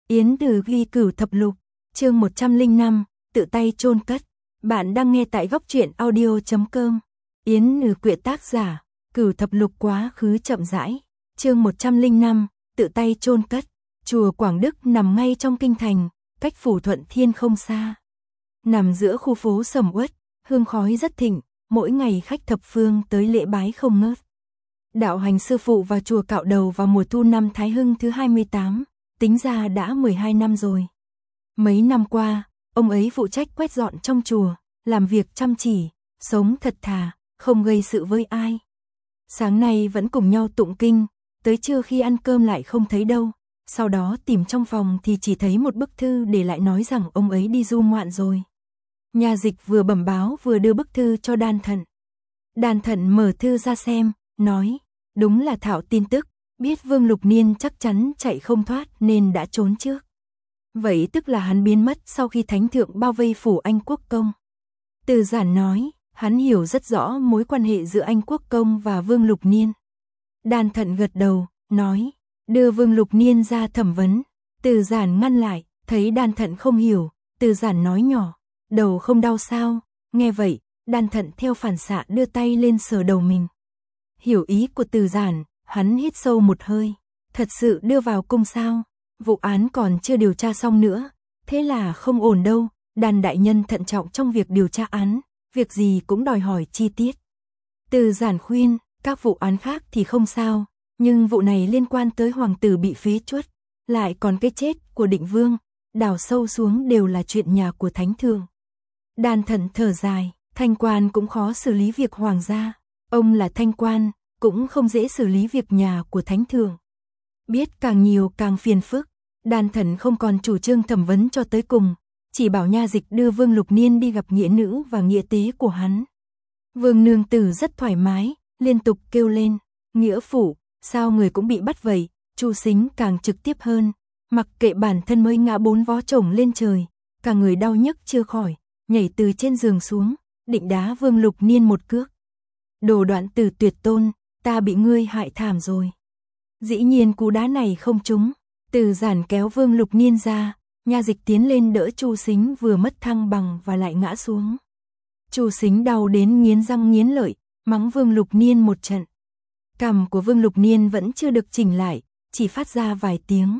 Yến Từ ghi Cửu Thập Lục, chương 105, tự tay chôn cất. Bạn đang nghe tại góc truyện audio.com. Yến Từ quyện tác giả, Cửu Thập Lục quá khứ chậm rãi. Chương 105, tự tay chôn cất. Chùa Quảng Đức nằm ngay trong kinh thành, cách Phủ Thuận Thiên không xa. Nằm giữa khu phố sầm uất, hương khói rất thịnh, mỗi ngày khách thập phương tới lễ bái không ngớt. Đạo hành sư phụ vào chùa cạo đầu vào mùa thu năm Thái Hưng thứ 28, tính ra đã 12 năm rồi. Mấy năm qua, ông ấy phụ trách quét dọn trong chùa, làm việc chăm chỉ, sống thật thà, không gây sự với ai. Sáng nay vẫn cùng nhau tụng kinh, tới trưa khi ăn cơm lại không thấy đâu, sau đó tìm trong phòng thì chỉ thấy một bức thư để lại nói rằng ông ấy đi du ngoạn rồi. Nhà dịch vừa bẩm báo vừa đưa bức thư cho Đan Thận. Đan Thận mở thư ra xem, nói, đúng là thảo tin tức, biết Vương Lục Niên chắc chắn chạy không thoát nên đã trốn trước. Vậy tức là hắn biến mất sau khi thánh thượng bao vây phủ Anh Quốc Công. Từ Giản nói, hắn hiểu rất rõ mối quan hệ giữa Anh Quốc Công và Vương Lục Niên. Đan Thận gật đầu, nói, đưa Vương Lục Niên ra thẩm vấn. Từ Giản ngăn lại, thấy Đan Thận không hiểu, Từ Giản nói nhỏ, đầu không đau sao? Nghe vậy, Đan Thận theo phản xạ đưa tay lên sờ đầu mình. Hiểu ý của Từ Giản, hắn hít sâu một hơi, thật sự đưa vào cung sao? Vụ án còn chưa điều tra xong nữa, thế là không ổn đâu. Đan đại nhân thận trọng trong việc điều tra án, việc gì cũng đòi hỏi chi tiết. Từ Giản khuyên, các vụ án khác thì không sao, nhưng vụ này liên quan tới hoàng tử bị phế truất, lại còn cái chết của Định Vương, đào sâu xuống đều là chuyện nhà của thánh thượng. Đan Thận thở dài, thanh quan cũng khó xử lý việc hoàng gia, ông là thanh quan, cũng không dễ xử lý việc nhà của thánh thượng. Biết càng nhiều càng phiền phức, Đan Thận không còn chủ trương thẩm vấn cho tới cùng, chỉ bảo nha dịch đưa Vương Lục Niên đi gặp nghĩa nữ và nghĩa tế của hắn. Vương nương tử rất thoải mái, liên tục kêu lên, nghĩa phụ, sao người cũng bị bắt vậy? Chu Sính càng trực tiếp hơn, mặc kệ bản thân mới ngã 4 vó chổng lên trời, cả người đau nhức chưa khỏi, nhảy từ trên giường xuống, định đá Vương Lục Niên một cước. Đồ đoạn tử tuyệt tôn, ta bị ngươi hại thảm rồi. Dĩ nhiên cú đá này không trúng, Từ Giản kéo Vương Lục Niên ra, nha dịch tiến lên đỡ Chu Sính vừa mất thăng bằng và lại ngã xuống. Chu Sính đau đến nghiến răng nghiến lợi, mắng Vương Lục Niên một trận. Cằm của Vương Lục Niên vẫn chưa được chỉnh lại, chỉ phát ra vài tiếng.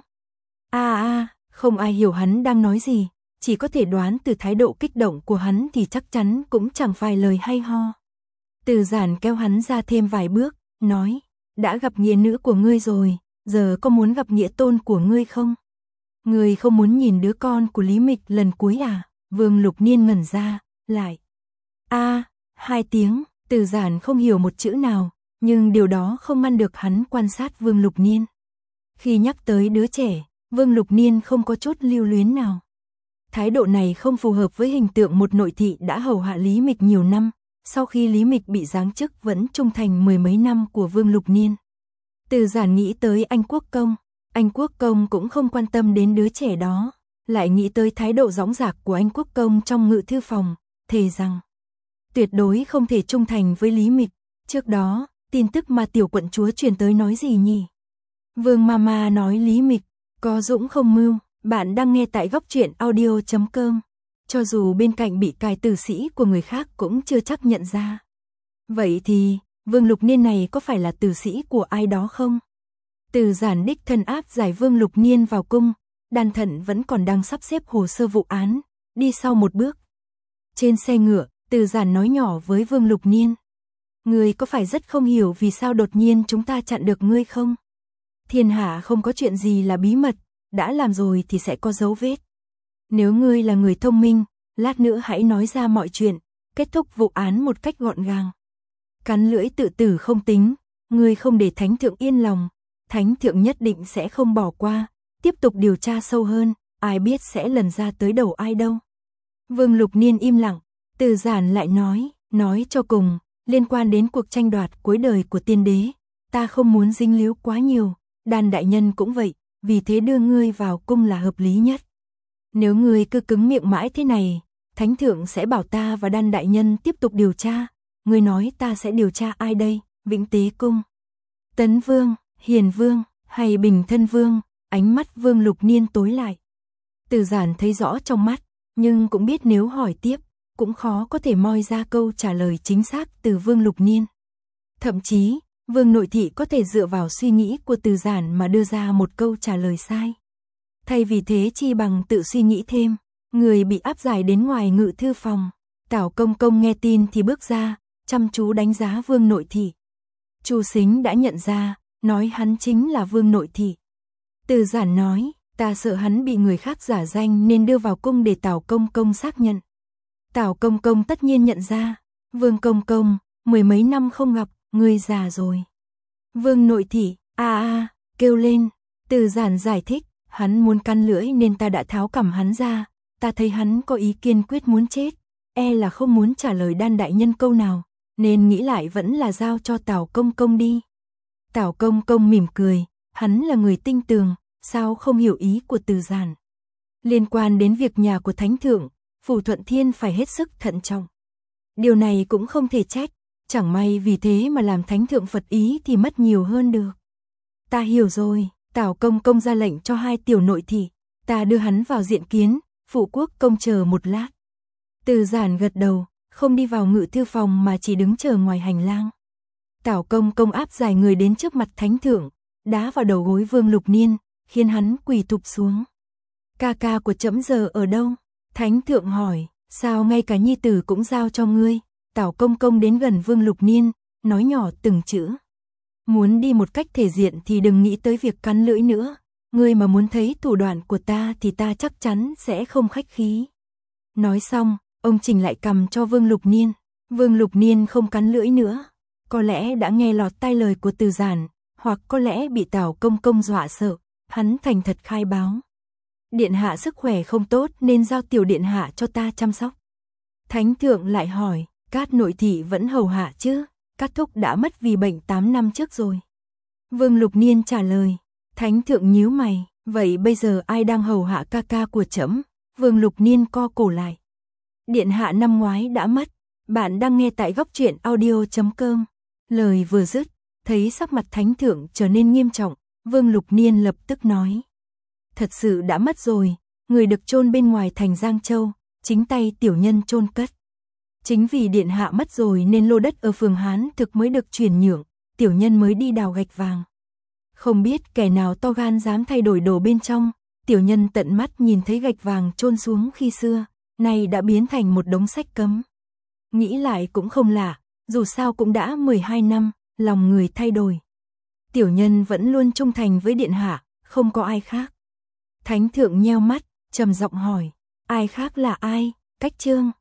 Không ai hiểu hắn đang nói gì, chỉ có thể đoán từ thái độ kích động của hắn thì chắc chắn cũng chẳng phải lời hay ho. Từ Giản kéo hắn ra thêm vài bước, nói, đã gặp nghĩa nữ của ngươi rồi, giờ có muốn gặp nghĩa tôn của ngươi không? Ngươi không muốn nhìn đứa con của Lý Mịch lần cuối à? Vương Lục Niên ngẩn ra, lại. Hai tiếng, Từ Giản không hiểu một chữ nào, nhưng điều đó không ngăn được hắn quan sát Vương Lục Niên. Khi nhắc tới đứa trẻ, Vương Lục Niên không có chút lưu luyến nào. Thái độ này không phù hợp với hình tượng một nội thị đã hầu hạ Lý Mịch nhiều năm, sau khi Lý Mịch bị giáng chức vẫn trung thành mười mấy năm của Vương Lục Niên. Từ Giản nghĩ tới Anh Quốc Công, Anh Quốc Công cũng không quan tâm đến đứa trẻ đó, lại nghĩ tới thái độ dõng dạc của Anh Quốc Công trong ngự thư phòng, thề rằng tuyệt đối không thể trung thành với Lý Mịch. Trước đó, tin tức mà tiểu quận chúa truyền tới nói gì nhỉ? Vương Mama nói Lý Mịch có dũng không mưu. Bạn đang nghe tại góc truyện audio.com. Cho dù bên cạnh bị cài tử sĩ của người khác cũng chưa chắc nhận ra. Vậy thì, Vương Lục Niên này có phải là tử sĩ của ai đó không? Từ Giản đích thân áp giải Vương Lục Niên vào cung, Đan Thận vẫn còn đang sắp xếp hồ sơ vụ án, đi sau một bước. Trên xe ngựa, Từ Giản nói nhỏ với Vương Lục Niên. Ngươi có phải rất không hiểu vì sao đột nhiên chúng ta chặn được ngươi không? Thiên hạ không có chuyện gì là bí mật, đã làm rồi thì sẽ có dấu vết. Nếu ngươi là người thông minh, lát nữa hãy nói ra mọi chuyện, kết thúc vụ án một cách gọn gàng. Cắn lưỡi tự tử không tính, ngươi không để thánh thượng yên lòng, thánh thượng nhất định sẽ không bỏ qua, tiếp tục điều tra sâu hơn, ai biết sẽ lần ra tới đầu ai đâu. Vương Lục Niên im lặng, Từ Giản lại nói cho cùng, liên quan đến cuộc tranh đoạt cuối đời của tiên đế, ta không muốn dính líu quá nhiều, Đan đại nhân cũng vậy, vì thế đưa ngươi vào cung là hợp lý nhất. Nếu ngươi cứ cứng miệng mãi thế này, thánh thượng sẽ bảo ta và Đan đại nhân tiếp tục điều tra, ngươi nói ta sẽ điều tra ai đây? Vĩnh Tế cung, Tấn Vương, Hiền Vương hay Bình Thân Vương? ánh mắt Vương Lục Niên tối lại. Từ Giản thấy rõ trong mắt, nhưng cũng biết nếu hỏi tiếp, cũng khó có thể moi ra câu trả lời chính xác từ Vương Lục Niên. Thậm chí, Vương Nội Thị có thể dựa vào suy nghĩ của Từ Giản mà đưa ra một câu trả lời sai. Thay vì thế chi bằng tự suy nghĩ thêm, người bị áp giải đến ngoài ngự thư phòng. Tào Công Công nghe tin thì bước ra, chăm chú đánh giá Vương Nội Thị. Chu Sính đã nhận ra, nói hắn chính là Vương Nội Thị. Từ Giản nói, ta sợ hắn bị người khác giả danh nên đưa vào cung để Tào Công Công xác nhận. Tào Công Công tất nhiên nhận ra, Vương Công Công, 10 mấy năm không gặp, ngươi già rồi. Vương Nội Thị, kêu lên. Từ Giản giải thích, hắn muốn căn lưỡi nên ta đã tháo cằm hắn ra, ta thấy hắn có ý kiên quyết muốn chết, là không muốn trả lời Đan đại nhân câu nào, nên nghĩ lại vẫn là giao cho Tào Công Công đi. Tào Công Công mỉm cười, hắn là người tinh tường, sao không hiểu ý của Từ Giản. Liên quan đến việc nhà của Thánh Thượng, Phủ Thuận Thiên phải hết sức thận trọng. Điều này cũng không thể trách, chẳng may vì thế mà làm Thánh Thượng phật ý thì mất nhiều hơn được. Ta hiểu rồi, Tào Công Công ra lệnh cho 2 tiểu nội thị, ta đưa hắn vào diện kiến, phụ quốc công chờ một lát. Từ Giản gật đầu, không đi vào ngự thư phòng mà chỉ đứng chờ ngoài hành lang. Tào Công Công áp giải người đến trước mặt Thánh Thượng, đá vào đầu gối Vương Lục Niên, khiến hắn quỳ thụp xuống. Ca ca của trẫm giờ ở đâu? Thánh Thượng hỏi, sao ngay cả nhi tử cũng giao cho ngươi? Tào Công Công đến gần Vương Lục Niên, nói nhỏ từng chữ. Muốn đi một cách thể diện thì đừng nghĩ tới việc cắn lưỡi nữa. Ngươi mà muốn thấy thủ đoạn của ta thì ta chắc chắn sẽ không khách khí. Nói xong, ông chỉnh lại cằm cho Vương Lục Niên. Vương Lục Niên không cắn lưỡi nữa. Có lẽ đã nghe lọt tai lời của Từ Giản, hoặc có lẽ bị Tào Công Công dọa sợ, hắn thành thật khai báo. Điện hạ sức khỏe không tốt nên giao tiểu điện hạ cho ta chăm sóc. Thánh Thượng lại hỏi, Cát nội thị vẫn hầu hạ chứ? Cát thúc đã mất vì bệnh 8 năm trước rồi. Vương Lục Niên trả lời. Thánh Thượng nhíu mày, vậy bây giờ ai đang hầu hạ ca ca của trẫm? Vương Lục Niên co cổ lại. Điện hạ năm ngoái đã mất. Bạn đang nghe tại góc truyện audio.com. Lời vừa dứt, thấy sắc mặt Thánh Thượng trở nên nghiêm trọng, Vương Lục Niên lập tức nói. Thật sự đã mất rồi, người được chôn bên ngoài thành Giang Châu, chính tay tiểu nhân chôn cất. Chính vì điện hạ mất rồi nên lô đất ở phường Hán Thực mới được chuyển nhượng, tiểu nhân mới đi đào gạch vàng. Không biết kẻ nào to gan dám thay đổi đồ bên trong, tiểu nhân tận mắt nhìn thấy gạch vàng chôn xuống khi xưa, nay đã biến thành một đống sách cấm. Nghĩ lại cũng không lạ, dù sao cũng đã 12 năm, lòng người thay đổi. Tiểu nhân vẫn luôn trung thành với điện hạ, không có ai khác. Thánh Thượng nheo mắt, trầm giọng hỏi, ai khác là ai? Cách Trương.